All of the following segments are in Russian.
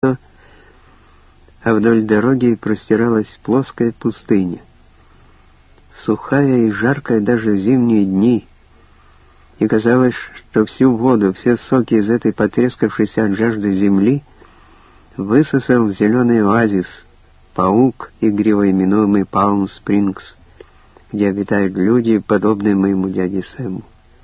а вдоль дороги простиралась плоская пустыня, сухая и жаркая даже в зимние дни, и казалось, что всю воду, все соки из этой потрескавшейся от жажды земли высосал зеленый оазис, паук, игриво именуемый Палм-Спрингс, где обитают люди, подобные моему дяде Сэму.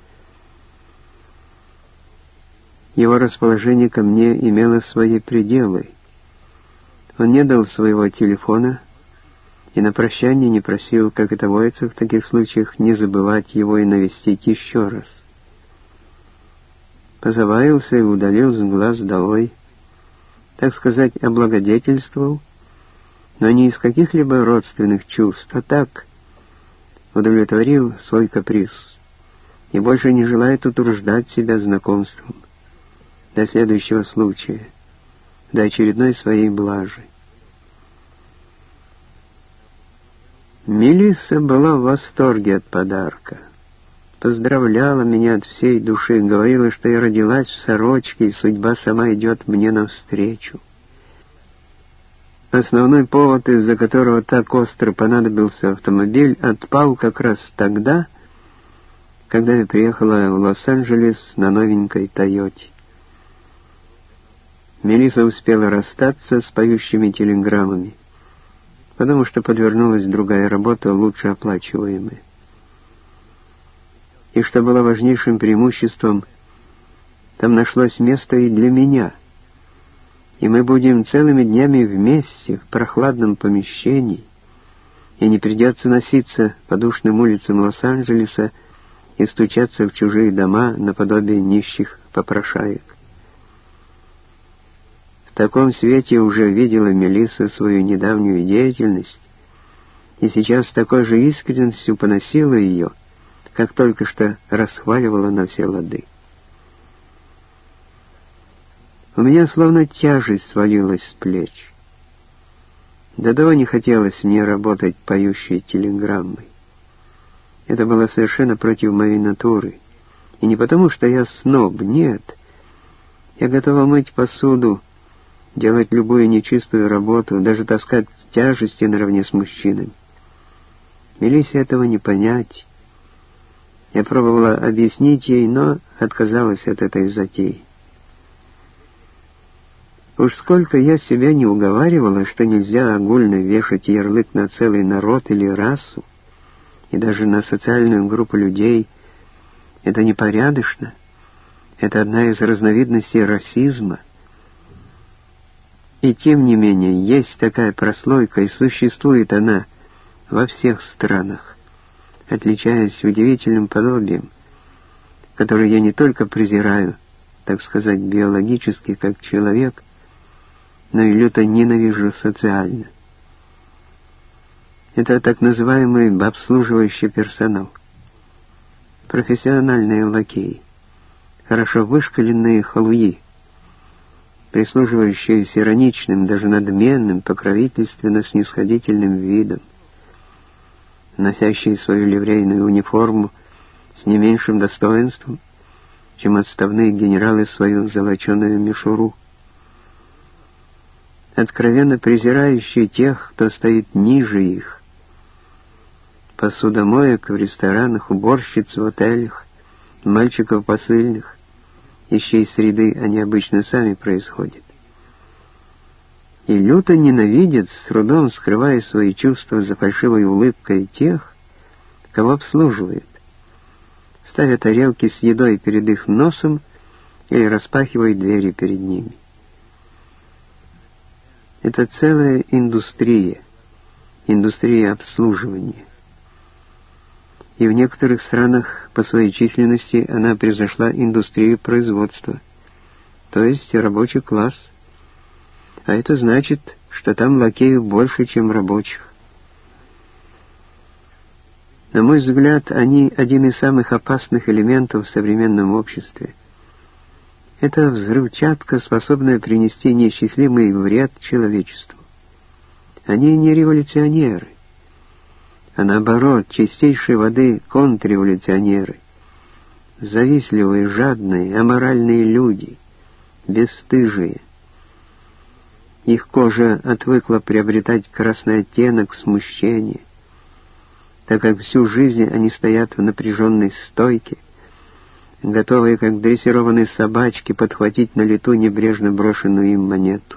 Его расположение ко мне имело свои пределы. Он не дал своего телефона и на прощание не просил, как это водится в таких случаях, не забывать его и навестить еще раз. Позабавился и удалил с глаз долой, так сказать, облагодетельствовал, но не из каких-либо родственных чувств, а так удовлетворил свой каприз и больше не желает утруждать себя знакомством до следующего случая, до очередной своей блажи. Мелисса была в восторге от подарка. Поздравляла меня от всей души, говорила, что я родилась в сорочке, и судьба сама идет мне навстречу. Основной повод, из-за которого так остро понадобился автомобиль, отпал как раз тогда, когда я приехала в Лос-Анджелес на новенькой «Тойоте». Мелисса успела расстаться с поющими телеграммами, потому что подвернулась другая работа, лучше оплачиваемая. И что было важнейшим преимуществом, там нашлось место и для меня. И мы будем целыми днями вместе в прохладном помещении, и не придется носиться по душным улицам Лос-Анджелеса и стучаться в чужие дома наподобие нищих попрошаек. В таком свете уже видела Мелисса свою недавнюю деятельность, и сейчас с такой же искренностью поносила ее, как только что расхваливала на все лады. У меня словно тяжесть свалилась с плеч. До того не хотелось мне работать поющей телеграммой. Это было совершенно против моей натуры. И не потому, что я сноб, нет. Я готова мыть посуду, делать любую нечистую работу, даже таскать тяжести наравне с мужчинами. Мелиссе этого не понять. Я пробовала объяснить ей, но отказалась от этой затеи. Уж сколько я себя не уговаривала, что нельзя огульно вешать ярлык на целый народ или расу, и даже на социальную группу людей, это непорядочно. Это одна из разновидностей расизма. И тем не менее, есть такая прослойка, и существует она во всех странах, отличаясь удивительным подобием, которое я не только презираю, так сказать, биологически, как человек, но и люто ненавижу социально. Это так называемый обслуживающий персонал, профессиональные лакеи, хорошо вышкаленные халуи, прислуживающие с ироничным, даже надменным, покровительственно-снисходительным видом, носящие свою ливрейную униформу с не меньшим достоинством, чем отставные генералы свою золоченую мишуру, откровенно презирающие тех, кто стоит ниже их, посудомоек в ресторанах, уборщиц в отелях, мальчиков посыльных, из чьей среды они обычно сами происходят. И люто ненавидят, с трудом скрывая свои чувства за фальшивой улыбкой тех, кого обслуживают, ставя тарелки с едой перед их носом или распахивая двери перед ними. Это целая индустрия обслуживания. И в некоторых странах по своей численности она превзошла индустрию производства, то есть рабочий класс. А это значит, что там лакеев больше, чем рабочих. На мой взгляд, они один из самых опасных элементов в современном обществе. Это взрывчатка, способная принести неисчислимый вред человечеству. Они не революционеры, а наоборот, чистейшей воды контрреволюционеры, завистливые, жадные, аморальные люди, бесстыжие. Их кожа отвыкла приобретать красный оттенок, смущение, так как всю жизнь они стоят в напряженной стойке, готовые, как дрессированные собачки, подхватить на лету небрежно брошенную им монету.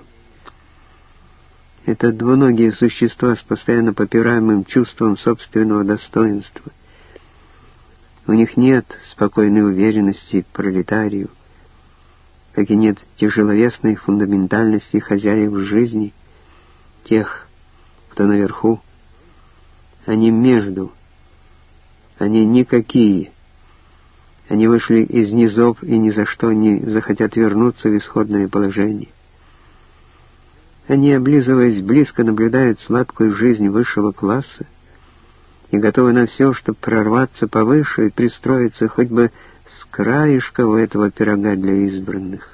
Это двуногие существа с постоянно попираемым чувством собственного достоинства. У них нет спокойной уверенности пролетарию, как и нет тяжеловесной фундаментальности хозяев жизни, тех, кто наверху. Они между, они никакие. Они вышли из низов и ни за что не захотят вернуться в исходное положение. Они, облизываясь, близко наблюдают сладкую жизнь высшего класса и готовы на все, чтобы прорваться повыше и пристроиться хоть бы с краешка у этого пирога для избранных.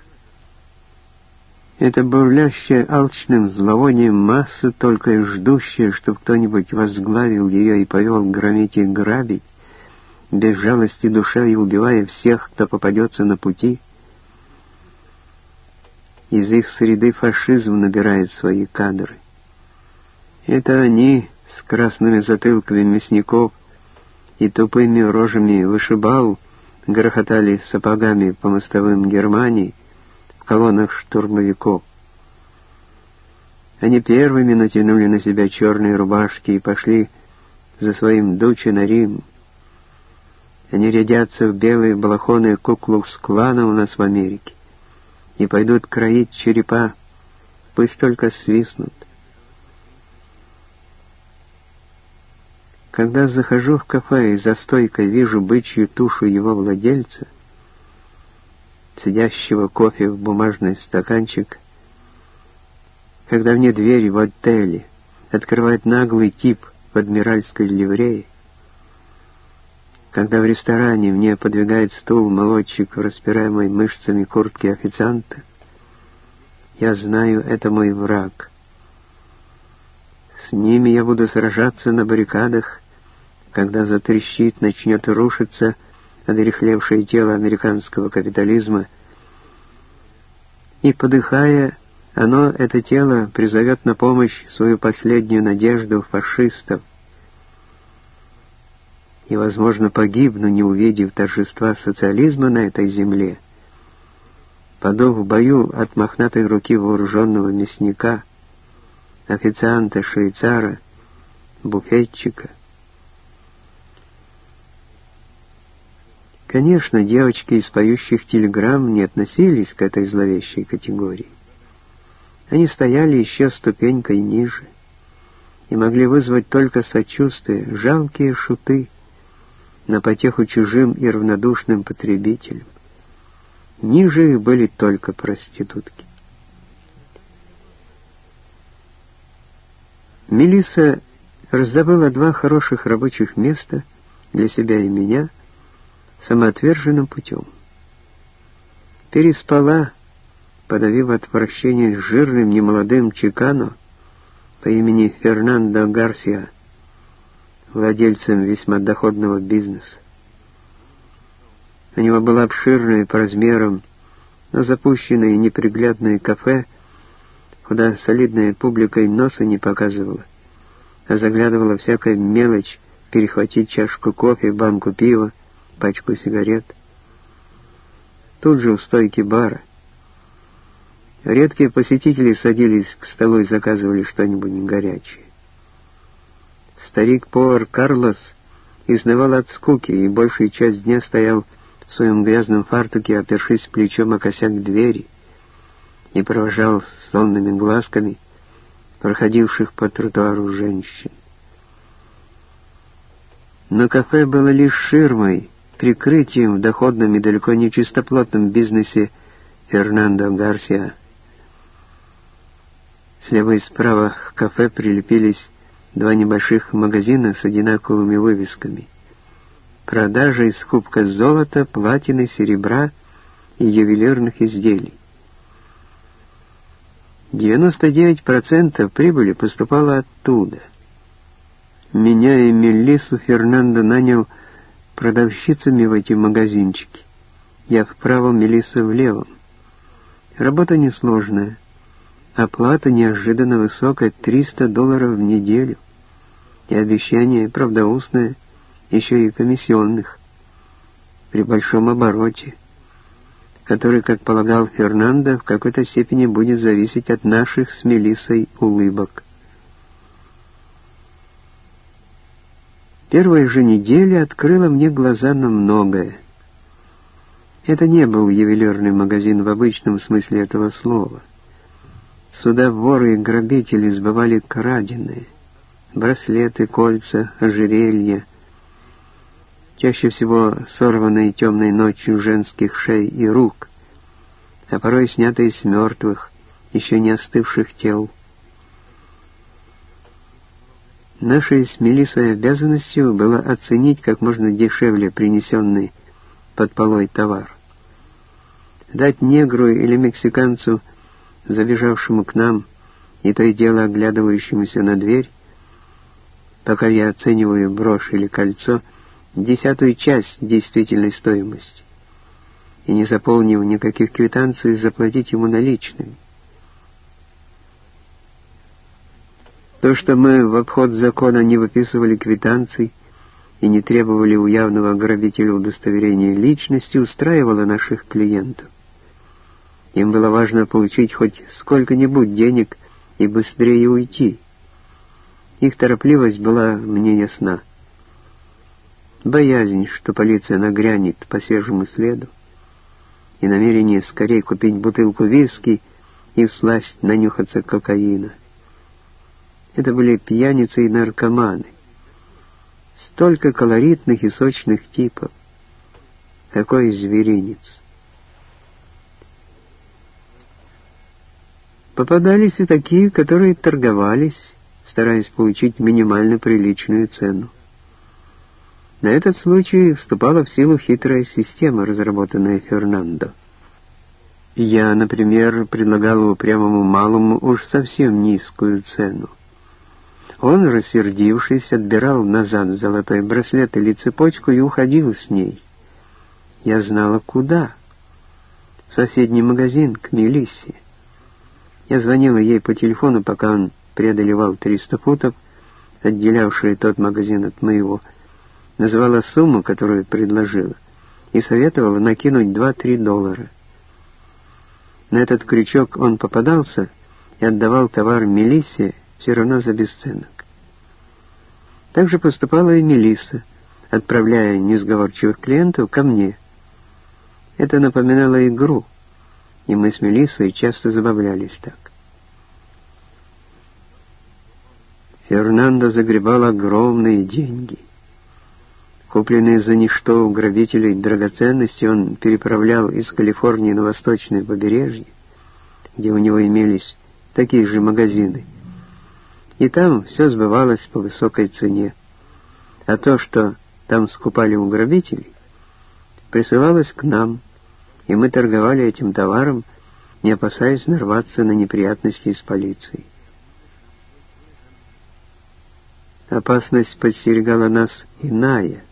Это бурлящая алчным зловонием масса, только и ждущая, чтобы кто-нибудь возглавил ее и повел громить и грабить, без жалости душа и убивая всех, кто попадется на пути. Из их среды фашизм набирает свои кадры. Это они с красными затылками мясников и тупыми рожами вышибал грохотали сапогами по мостовым Германии в колоннах штурмовиков. Они первыми натянули на себя черные рубашки и пошли за своим дуче на Рим. Они рядятся в белые балахоны Ку-Клукс-Клана у нас в Америке и пойдут кроить черепа, пусть только свистнут. Когда захожу в кафе и за стойкой вижу бычью тушу его владельца, цедящего кофе в бумажный стаканчик, когда мне дверь в отеле открывает наглый тип в адмиральской ливрее, когда в ресторане мне подвигает стул молодчик в распираемой мышцами куртки официанта, я знаю, это мой враг. С ними я буду сражаться на баррикадах, когда затрещит, начнет рушиться одряхлевшее тело американского капитализма, и, подыхая, это тело, призовет на помощь свою последнюю надежду фашистов, и, возможно, погибну, не увидев торжества социализма на этой земле, паду в бою от мохнатой руки вооруженного мясника, официанта, швейцара, буфетчика. Конечно, девочки из поющих телеграмм не относились к этой зловещей категории. Они стояли еще ступенькой ниже и могли вызвать только сочувствие, жалкие шуты на потеху чужим и равнодушным потребителям. Ниже их были только проститутки. Мелисса раздобыла 2 хороших рабочих места для себя и меня самоотверженным путем. Переспала, подавив отвращение с жирным немолодым чикано по имени Фернандо Гарсиа, владельцем весьма доходного бизнеса. У него было обширное по размерам, но запущенное и неприглядное кафе, куда солидная публика и носа не показывала, а заглядывала всякая мелочь, перехватить чашку кофе, банку пива, пачку сигарет. Тут же у стойки бара редкие посетители садились к столу и заказывали что-нибудь горячее. Старик-повар Карлос изнывал от скуки и большую часть дня стоял в своем грязном фартуке, опершись плечом о косяк двери, и провожал сонными глазками проходивших по тротуару женщин. Но кафе было лишь ширмой, прикрытием в доходном и далеко не чистоплотном бизнесе Фернандо Гарсиа. Слева и справа к кафе прилепились 2 небольших магазина с одинаковыми вывесками: продажа и скупка золота, платины, серебра и ювелирных изделий. 99% прибыли поступало оттуда. Меня и Мелиссу Фернандо нанял продавщицами в эти магазинчики. Я в правом, Мелисса в левом. Работа несложная. Оплата неожиданно высокая — $300 в неделю. И обещание правдоустное, еще и комиссионных, при большом обороте, который, как полагал Фернандо, в какой-то степени будет зависеть от наших с Мелиссой улыбок. Первая же неделя открыла мне глаза на многое. Это не был ювелирный магазин в обычном смысле этого слова. Сюда воры и грабители сбывали краденое: браслеты, кольца, ожерелья, чаще всего сорванные темной ночью женских шей и рук, а порой снятые с мертвых, еще не остывших тел. Нашей с Мелиссой обязанностью было оценить как можно дешевле принесенный под полой товар, дать негру или мексиканцу, забежавшему к нам и то и дело оглядывающемуся на дверь, пока я оцениваю брошь или кольцо, 10-ю часть действительной стоимости, и, не заполнив никаких квитанций, заплатить ему наличными. То, что мы в обход закона не выписывали квитанций и не требовали у явного грабителя удостоверения личности, устраивало наших клиентов. Им было важно получить хоть сколько-нибудь денег и быстрее уйти. Их торопливость была мне ясна. Боязнь, что полиция нагрянет по свежему следу, и намерение скорее купить бутылку виски и всласть нанюхаться кокаина. Это были пьяницы и наркоманы. Столько колоритных и сочных типов. Какой зверинец. Попадались и такие, которые торговались, стараясь получить минимально приличную цену. На этот случай вступала в силу хитрая система, разработанная Фернандо. Я, например, предлагал упрямому малому уж совсем низкую цену. Он, рассердившись, отбирал назад золотой браслет или цепочку и уходил с ней. Я знала, куда. В соседний магазин, к Мелиссе. Я звонила ей по телефону, пока он преодолевал 300 футов, отделявшие тот магазин от моего, называла сумму, которую предложила, и советовала накинуть $2-3. На этот крючок он попадался и отдавал товар Мелиссе все равно за бесценок. Так же поступала и Мелисса, отправляя несговорчивых клиентов ко мне. Это напоминало игру, и мы с Мелиссой часто забавлялись так. Фернандо загребал огромные деньги. Купленные за ничто у грабителей драгоценности он переправлял из Калифорнии на восточное побережье, где у него имелись такие же магазины. И там все сбывалось по высокой цене. А то, что там скупали у грабителей, присылалось к нам, и мы торговали этим товаром, не опасаясь нарваться на неприятности с полицией. Опасность подстерегала нас иная.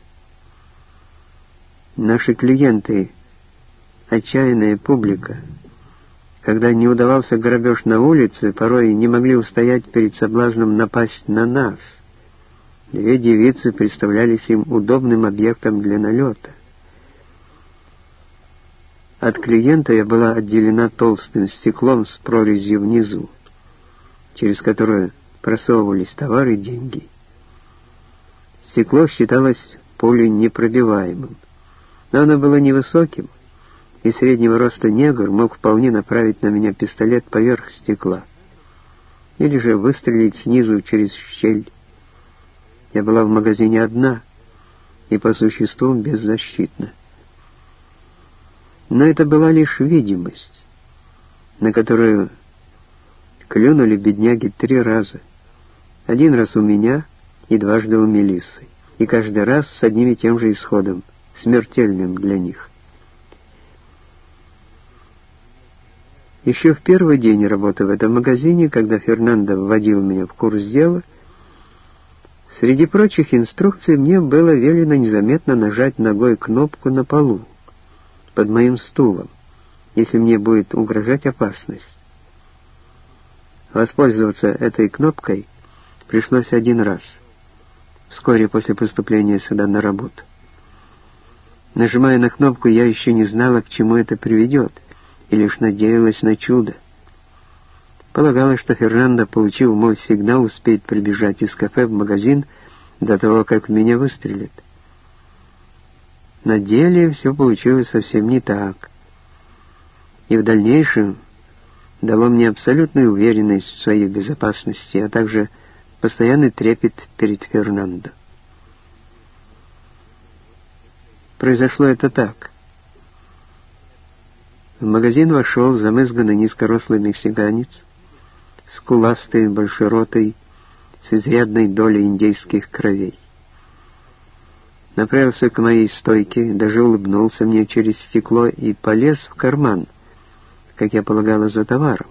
Наши клиенты, отчаянная публика, когда не удавался грабеж на улице, порой не могли устоять перед соблазном напасть на нас. 2 девицы представлялись им удобным объектом для налета. От клиента я была отделена толстым стеклом с прорезью внизу, через которую просовывались товары и деньги. Стекло считалось пуленепробиваемым, но оно было невысоким, и среднего роста негр мог вполне направить на меня пистолет поверх стекла или же выстрелить снизу через щель. Я была в магазине одна и по существу беззащитна. Но это была лишь видимость, на которую клюнули бедняги 3 раза. 1 раз у меня и 2 у Мелиссы, и каждый раз с одним и тем же исходом, смертельным для них. Еще в первый день работы в этом магазине, когда Фернандо вводил меня в курс дела, среди прочих инструкций мне было велено незаметно нажать ногой кнопку на полу, под моим стулом, если мне будет угрожать опасность. Воспользоваться этой кнопкой пришлось один раз, вскоре после поступления сюда на работу. Нажимая на кнопку, я еще не знала, к чему это приведет, и лишь надеялась на чудо. Полагала, что Фернандо, получив мой сигнал, успеет прибежать из кафе в магазин до того, как в меня выстрелит. На деле все получилось совсем не так. И в дальнейшем дало мне абсолютную уверенность в своей безопасности, а также постоянный трепет перед Фернандо. Произошло это так. В магазин вошел замызганный низкорослый мексиканец, скуластый, большеротый, с изрядной долей индейских кровей. Направился к моей стойке, даже улыбнулся мне через стекло и полез в карман, как я полагала, за товаром.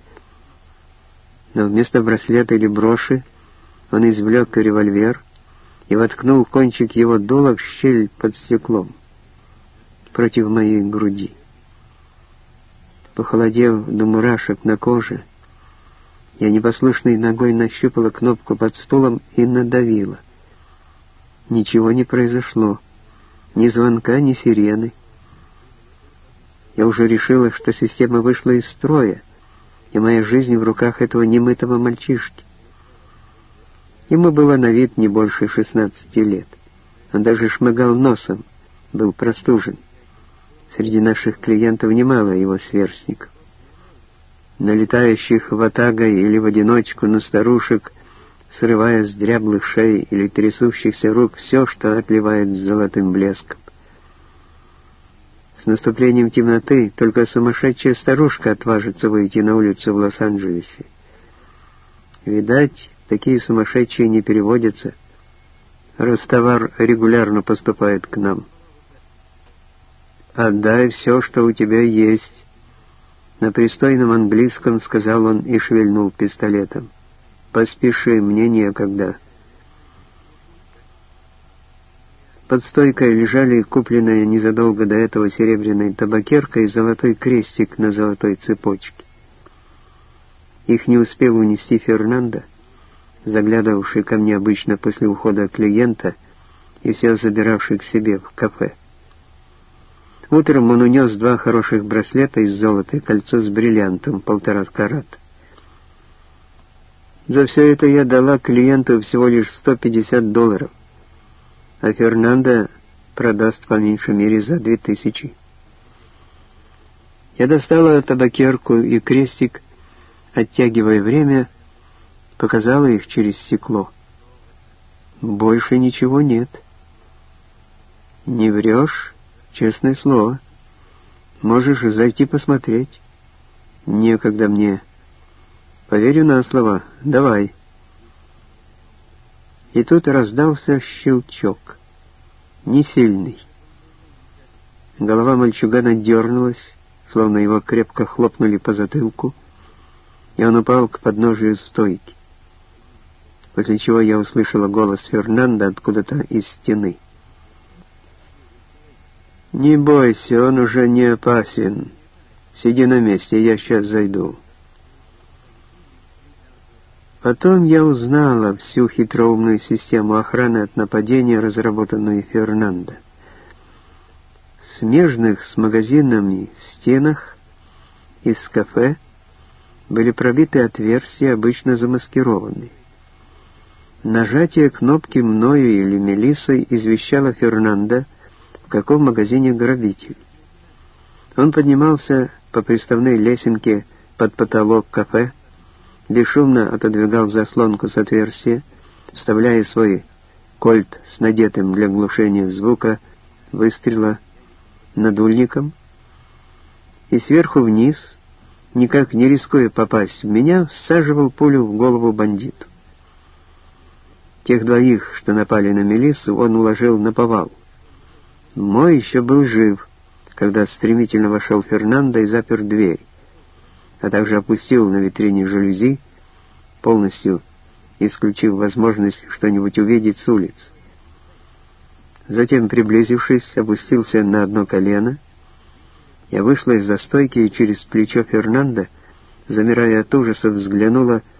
Но вместо браслета или броши он извлек револьвер и воткнул кончик его дула в щель под стеклом, против моей груди. Похолодев до мурашек на коже, я непослушной ногой нащупала кнопку под стулом и надавила. Ничего не произошло, ни звонка, ни сирены. Я уже решила, что система вышла из строя, и моя жизнь в руках этого немытого мальчишки. Ему было на вид не больше 16 лет. Он даже шмыгал носом, был простужен. Среди наших клиентов немало его сверстников. Налетающих ватагой или в одиночку на старушек, срывая с дряблых шей или трясущихся рук все, что отливает золотым блеском. С наступлением темноты только сумасшедшая старушка отважится выйти на улицу в Лос-Анджелесе. Видать, такие сумасшедшие не переводятся, раз товар регулярно поступает к нам. «Отдай все, что у тебя есть», — на пристойном английском сказал он и шевельнул пистолетом. «Поспеши, мне некогда». Под стойкой лежали купленная незадолго до этого серебряной табакерка и золотой крестик на золотой цепочке. Их не успел унести Фернандо, заглядывавший ко мне обычно после ухода клиента и все забиравший к себе в кафе. Утром он унес 2 хороших браслета из золота и кольцо с бриллиантом 1,5 карата. За все это я дала клиенту всего лишь $150, а Фернандо продаст по меньшей мере за 2000. Я достала табакерку и крестик, оттягивая время, показала их через стекло. Больше ничего нет. Не врешь? Честное слово. Можешь зайти посмотреть. Некогда мне. Поверю на слово. Давай. И тут раздался щелчок. Не сильный. Голова мальчугана дернулась, словно его крепко хлопнули по затылку, и он упал к подножию стойки. После чего я услышала голос Фернандо откуда-то из стены. «Не бойся, он уже не опасен. Сиди на месте, я сейчас зайду». Потом я узнала всю хитроумную систему охраны от нападения, разработанную Фернандо. В смежных с магазинами стенах из кафе были пробиты отверстия, обычно замаскированные. Нажатие кнопки мною или Мелиссой извещало Фернандо, в каком магазине грабитель. Он поднимался по приставной лесенке под потолок кафе, бесшумно отодвигал заслонку с отверстия, вставляя свой кольт с надетым для глушения звука выстрела надульником, и сверху вниз, никак не рискуя попасть в меня, всаживал пулю в голову бандиту. Тех 2, что напали на Мелиссу, он уложил наповал. Мой еще был жив, когда стремительно вошел Фернандо и запер дверь, а также опустил на витрине жалюзи, полностью исключив возможность что-нибудь увидеть с улицы. Затем, приблизившись, опустился на одно колено. Я вышла из застойки и через плечо Фернандо замирая от ужаса, взглянула